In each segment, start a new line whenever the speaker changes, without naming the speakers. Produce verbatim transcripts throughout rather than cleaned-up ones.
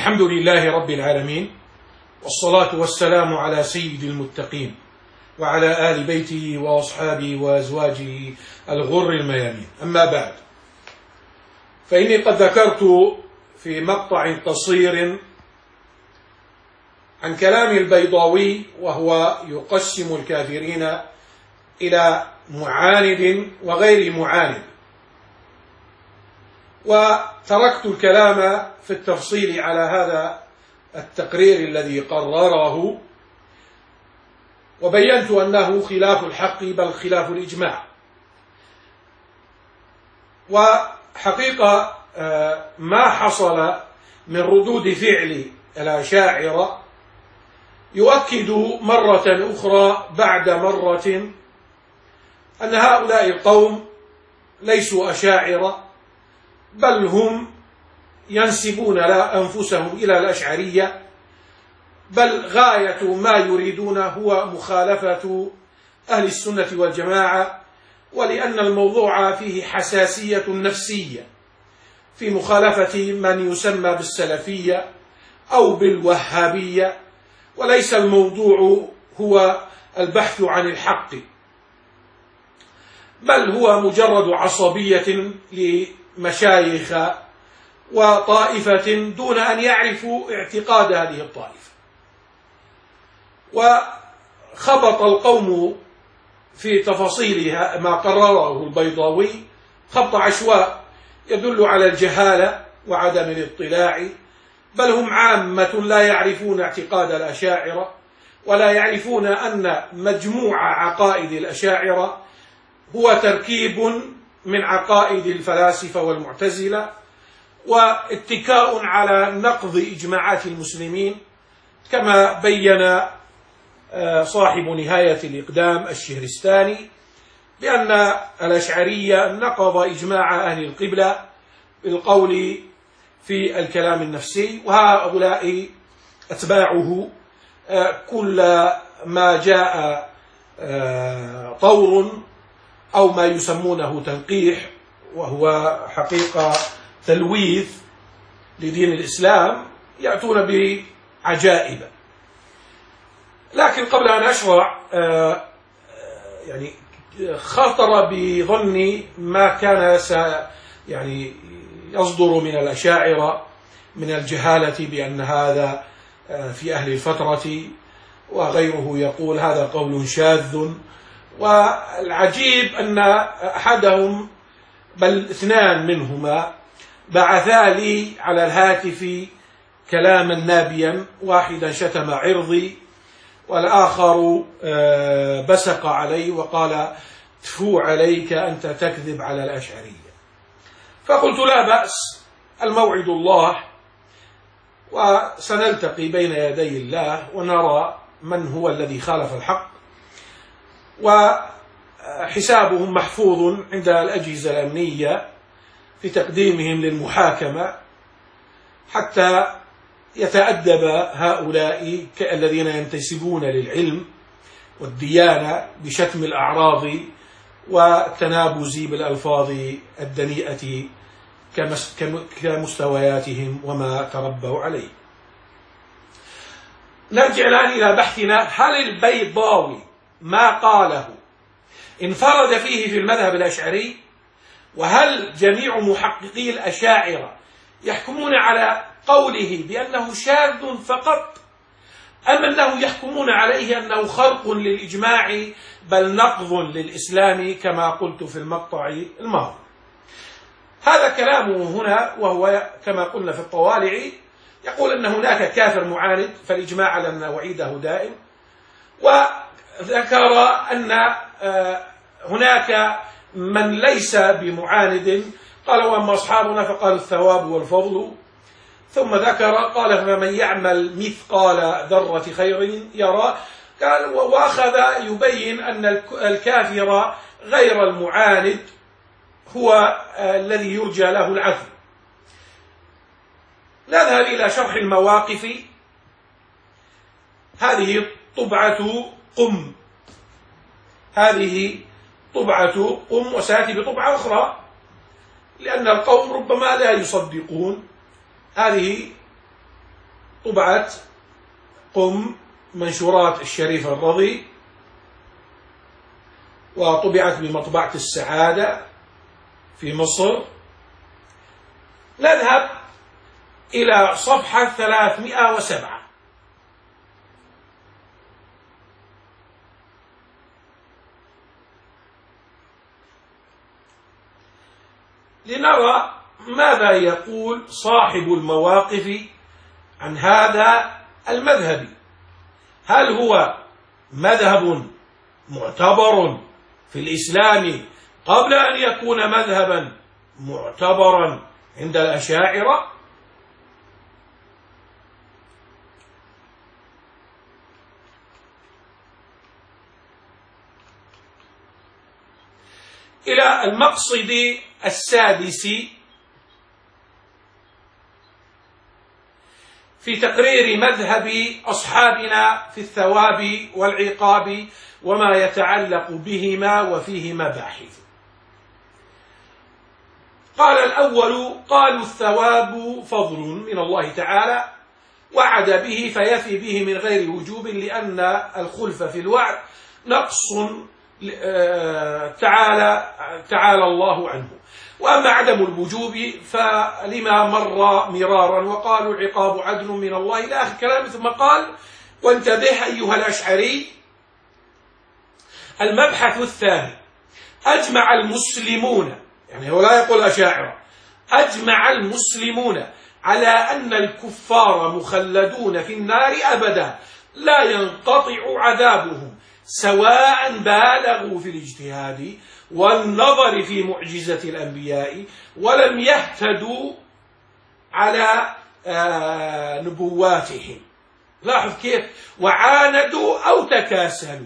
الحمد لله رب العالمين، والصلاة والسلام على سيد المتقين وعلى آل بيته وأصحابه وأزواجه الغر الميامين. أما بعد، فإني قد ذكرت في مقطع قصير عن كلام البيضاوي وهو يقسم الكافرين إلى معاند وغير معاند، وتركت الكلام في التفصيل على هذا التقرير الذي قرره، وبينت أنه خلاف الحق بل خلاف الإجماع. وحقيقة ما حصل من ردود فعل الأشاعرة يؤكد مرة أخرى بعد مرة أن هؤلاء القوم ليسوا أشاعرة، بل هم ينسبون أنفسهم إلى الأشعرية، بل غاية ما يريدون هو مخالفة أهل السنة والجماعة، ولأن الموضوع فيه حساسية نفسية في مخالفة من يسمى بالسلفية أو بالوهابية، وليس الموضوع هو البحث عن الحق، بل هو مجرد عصبية لمشايخ وطائفة دون أن يعرفوا اعتقاد هذه الطائفة. وخبط القوم في تفاصيل ما قرره البيضاوي خبط عشواء يدل على الجهالة وعدم الاطلاع، بل هم عامة لا يعرفون اعتقاد الأشاعرة، ولا يعرفون أن مجموع عقائد الأشاعرة هو تركيب من عقائد الفلاسفة والمعتزلة، واتكاء على نقض إجماعات المسلمين، كما بين صاحب نهاية الإقدام الشهرستاني بأن الأشعرية نقض إجماع أهل القبلة بالقول في الكلام النفسي، وهؤلاء أتباعه كل ما جاء طور أو ما يسمونه تنقيح، وهو حقيقة تلويث لدين الإسلام، يأتون بعجائب. لكن قبل أن أشرع يعني خطر بظني ما كان يعني يصدر من الأشاعرة من الجهالة بأن هذا في أهل الفترة، وغيره يقول هذا قول شاذ. والعجيب أن أحدهم بل اثنان منهما بعثا لي على الهاتف كلاما نابيا، واحدا شتم عرضي والآخر بسق علي وقال تفو عليك أنت تكذب على الأشعرية. فقلت لا بأس، الموعد الله، وسنلتقي بين يدي الله ونرى من هو الذي خالف الحق، وحسابهم محفوظ عند الأجهزة الأمنية في تقديمهم للمحاكمة، حتى يتأدب هؤلاء الذين ينتسبون للعلم والديانة بشتم الأعراض والتنابز بالألفاظ الدنيئة كمستوياتهم وما تربوا عليه. نرجع الآن إلى بحثنا. هل البيضاوي ما قاله انفرد فيه في المذهب الأشعري؟ وهل جميع محققي الأشاعرة يحكمون على قوله بأنه شاذ فقط، أم أنه يحكمون عليه أنه خرق للإجماع بل نقض للإسلام كما قلت في المقطع الماضي؟ هذا كلامه هنا، وهو كما قلنا في الطوالع يقول أن هناك كافر معاند فالإجماع على أن وعيده دائم، وذكر أن هناك من ليس بمعاند، قال وأما أصحابنا فقال الثواب والفضل، ثم ذكر قال فمن يعمل مثقال ذرة خير يرى، قال وأخذ يبين أن الكافر غير المعاند هو الذي يرجى له العفو. نذهب إلى شرح المواقف. هذه طبعة قم، هذه طبعة قم، وسيأتي بطبعة أخرى لأن القوم ربما لا يصدقون. هذه طبعة قم منشورات الشريف الرضي، وطبعت بمطبعة السعادة في مصر. نذهب إلى صفحة ثلاثمائة وسبعة. لنرى ماذا يقول صاحب المواقف عن هذا المذهب. هل هو مذهب معتبر في الإسلام قبل أن يكون مذهبا معتبرا عند الأشاعرة؟ إلى المقصد السادس في تقرير مذهب أصحابنا في الثواب والعقاب وما يتعلق بهما وفيه مباحث. قال الأول: قالوا الثواب فضل من الله تعالى وعد به فيفي به من غير وجوب، لأن الخلف في الوعد نقص تعالى تعالى الله عنه. وأما عدم الوجوب فلما مر مرارا، وقالوا العقاب عدل من الله إلى آخر كلام. ثم قال: وانتبه أيها الأشعري، المبحث الثاني: أجمع المسلمون، يعني هو لا يقول أشاعرة، أجمع المسلمون على أن الكفار مخلدون في النار أبدا لا ينقطع عذابهم، سواء بالغوا في الاجتهاد والنظر في معجزة الأنبياء ولم يهتدوا على آه نبواتهم. لاحظ كيف: وعاندوا أو تكاسلوا.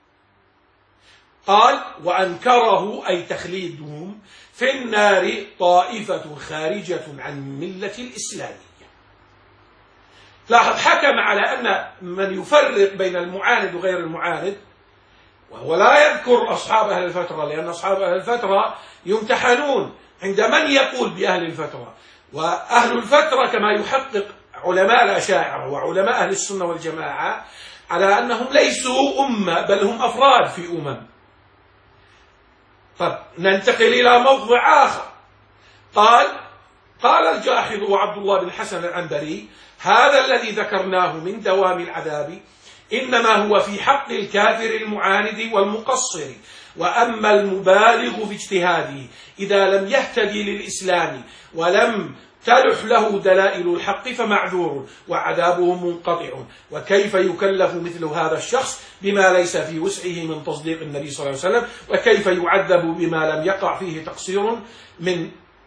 قال: وأنكره أي تخليدهم في النار طائفة خارجة عن ملة الإسلامية. لاحظ، حكم على أن من يفرق بين المعاند وغير المعاند، وهو لا يذكر أصحاب أهل الفترة، لأن أصحاب أهل الفترة يمتحنون عند من يقول بأهل الفترة. وأهل الفترة كما يحقق علماء الأشاعرة وعلماء أهل السنة والجماعة على أنهم ليسوا أمة، بل هم أفراد في أمم. طب ننتقل إلى موضع آخر. قال قال الجاحظ وعبد الله بن حسن العنبري: هذا الذي ذكرناه من دوام العذاب إنما هو في حق الكافر المعاند والمقصر، وأما المبالغ في اجتهاده إذا لم يهتدي للإسلام ولم تلح له دلائل الحق فمعذور وعذابه منقطع. وكيف يكلف مثل هذا الشخص بما ليس في وسعه من تصديق النبي صلى الله عليه وسلم؟ وكيف يعذب بما لم يقع فيه تقصير من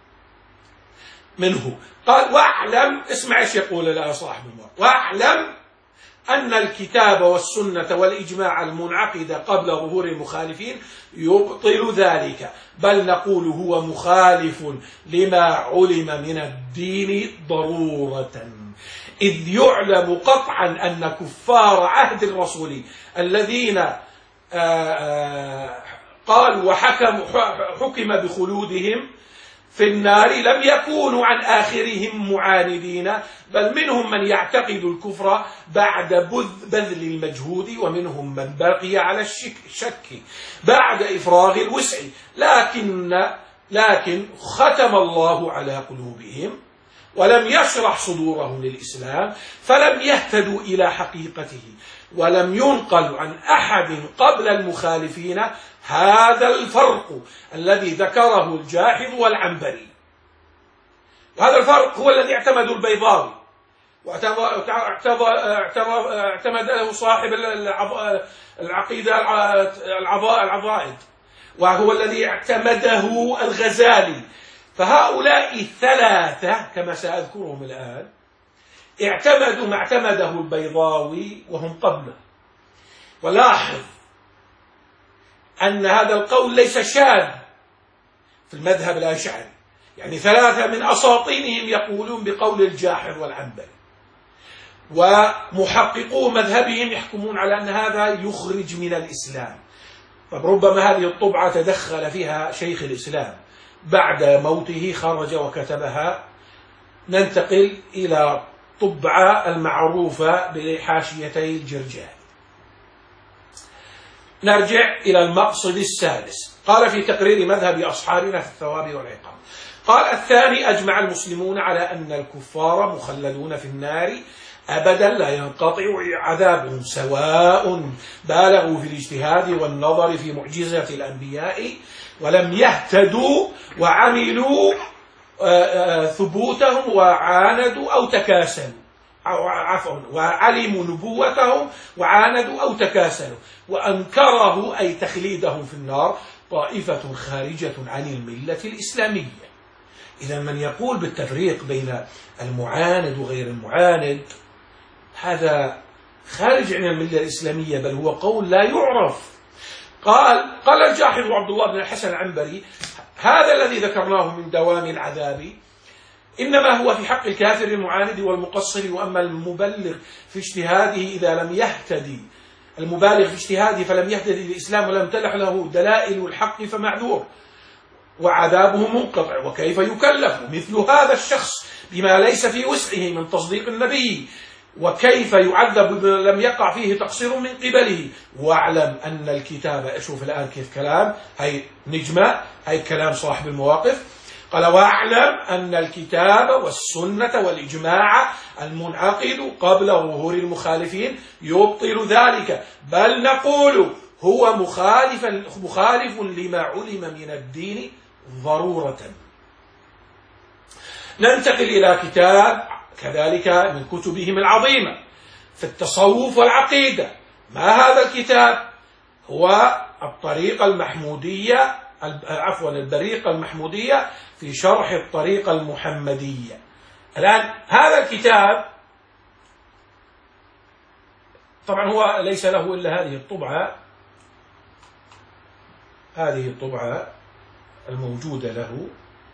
منه؟ قال: واعلم، اسمع ايش يقول لا صاحب المرء، واعلم أن الكتاب والسنة والإجماع المنعقد قبل ظهور المخالفين يبطل ذلك، بل نقول هو مخالف لما علم من الدين ضرورة، إذ يعلم قطعا أن كفار عهد الرسول الذين قالوا وحكم حكم بخلودهم في النار لم يكونوا عن آخرهم معاندين، بل منهم من يعتقد الكفر بعد بذل المجهود، ومنهم من بقي على الشك بعد إفراغ الوسع، لكن لكن ختم الله على قلوبهم ولم يشرح صدورهم للإسلام فلم يهتدوا إلى حقيقته، ولم ينقل عن أحد قبل المخالفين هذا الفرق الذي ذكره الجاحظ والعنبري. وهذا الفرق هو الذي اعتمده البيضاوي واعتمد له صاحب العقيدة العضائد، وهو الذي اعتمده الغزالي. فهؤلاء الثلاثة كما سأذكرهم الآن اعتمدوا ما اعتمده البيضاوي وهم قبله. ولاحظ أن هذا القول ليس شاذ في المذهب الأشعري، يعني ثلاثة من أساطينهم يقولون بقول الجاحظ والعنبري، ومحققو مذهبهم يحكمون على أن هذا يخرج من الإسلام. طب ربما هذه الطبعة تدخل فيها شيخ الإسلام بعد موته، خرج وكتبها. ننتقل إلى الطبعة المعروفة بحاشيتي الجرجاني. نرجع إلى المقصد السادس. قال في تقرير مذهب أصحابنا في الثواب والعقاب، قال الثاني: أجمع المسلمون على أن الكفار مخلدون في النار أبدا لا ينقطع عذابهم، سواء بالغوا في الاجتهاد والنظر في معجزة الأنبياء ولم يهتدوا وعملوا ثبوتهم وعاندوا أو تكاسلوا، عفوا وعلموا نبوتهم وعاندوا أو تكاسلوا، وأنكره أي تخليدهم في النار طائفة خارجة عن الملة الإسلامية. إذا من يقول بالتفريق بين المعاند وغير المعاند هذا خارج عن الملة الإسلامية، بل هو قول لا يعرف. قال قال الجاحظ عبد الله بن الحسن العنبري: هذا الذي ذكرناه من دوام العذاب إنما هو في حق الكافر المعاند والمقصر، وأما المبلغ في اجتهاده إذا لم يهتدي المبالغ في اجتهاده فلم يهتدي للإسلام ولم تلح له دلائل الحق فمعذور وعذابه منقطع. وكيف يكلف مثل هذا الشخص بما ليس في وسعه من تصديق النبي؟ وكيف يعذب بما لم يقع فيه تقصير من قبله؟ واعلم أن الكتاب، أشوف الآن كيف كلام، هي نجمة، هي كلام صاحب المواقف. قال: واعلم أن الكتاب والسنة والإجماع المنعقد قبل ظهور المخالفين يبطل ذلك، بل نقول هو مخالف مخالف لما علم من الدين ضرورة. ننتقل إلى كتاب كذلك من كتبهم العظيمة في التصوف والعقيدة. ما هذا الكتاب؟ هو الطريقة المحمودية، عفوا البريقة المحمودية في شرح الطريقة المحمدية. الآن هذا الكتاب طبعا هو ليس له إلا هذه الطبعة، هذه الطبعة الموجودة له،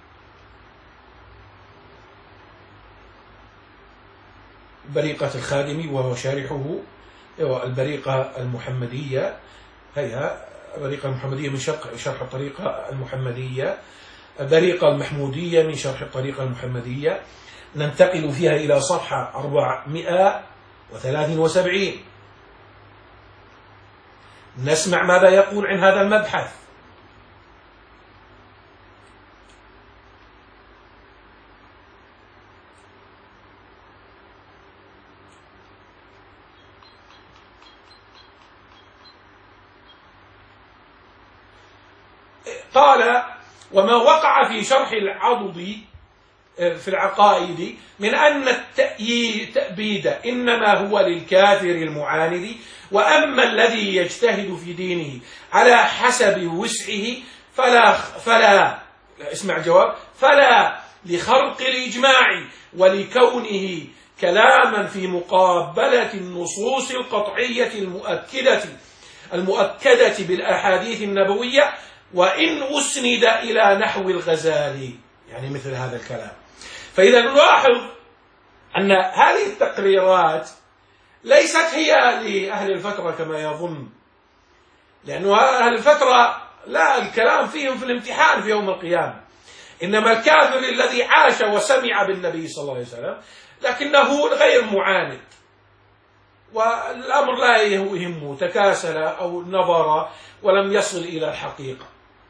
بريقة الخادمي وهو شارحه البريقة المحمدية. هي البريقة المحمدية من شرح الطريقة المحمدية، البريقة المحمودية من شرح الطريقة المحمدية. ننتقل فيها إلى صفحة أربعمائة وثلاثة وسبعين، نسمع ماذا يقول عن هذا المبحث. قال: وما وقع في شرح العضد في العقائد من أن التأبيد إنما هو للكافر المعاند، وأما الذي يجتهد في دينه على حسب وسعه فلا فلا اسمع جواب فلا لخرق الإجماع ولكونه كلاما في مقابلة النصوص القطعية المؤكدة المؤكدة بالأحاديث النبوية، وإن أسند إلى نحو الغزالي، يعني مثل هذا الكلام. فإذا نلاحظ أن هذه التقريرات ليست هي لأهل الفترة كما يظن، لأن أهل الفترة لا الكلام فيهم في الامتحان في يوم القيامة، إنما الكافر الذي عاش وسمع بالنبي صلى الله عليه وسلم لكنه غير معاند والأمر لا يهمه، تكاسل أو نظر ولم يصل إلى الحقيقة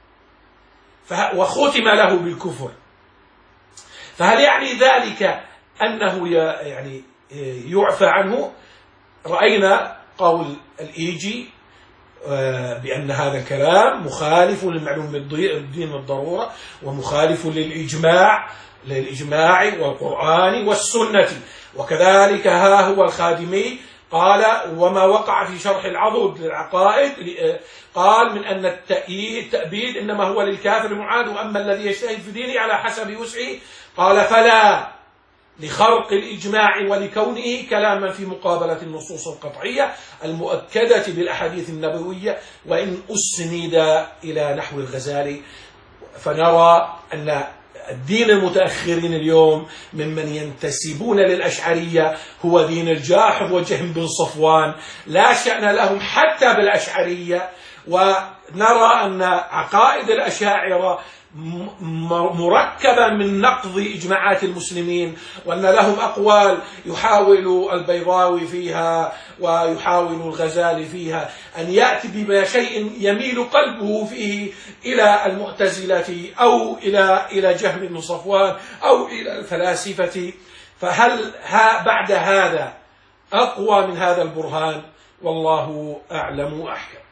وختم له بالكفر. فهل يعني ذلك أنه يعني يعفى عنه؟ رأينا قول الإيجي بأن هذا الكلام مخالف للمعلوم بالدين بالضرورة ومخالف للإجماع للإجماع والقرآن والسنة. وكذلك ها هو الخادمي قال: وما وقع في شرح العضد للعقائد قال من أن التأبيد إنما هو للكافر المعاند، وأما الذي يجتهد في دينه على حسب وسعه قال فلا لخرق الإجماع ولكونه كلاما في مقابلة النصوص القطعية المؤكدة بالأحاديث النبوية، وإن أسند إلى نحو الغزالي. فنرى أن الدين المتأخرين اليوم ممن ينتسبون للأشعرية هو دين الجاحظ وجهم بن صفوان، لا شأن لهم حتى بالأشعرية. ونرى أن عقائد الأشاعرة مركبة من نقض إجماعات المسلمين، وأن لهم أقوال يحاول البيضاوي فيها ويحاول الغزالي فيها أن يأتي بشيء يميل قلبه فيه إلى المعتزلة أو إلى إلى جهم بن صفوان أو إلى الفلاسفة. فهل بعد هذا أقوى من هذا البرهان؟ والله أعلم وأحكم.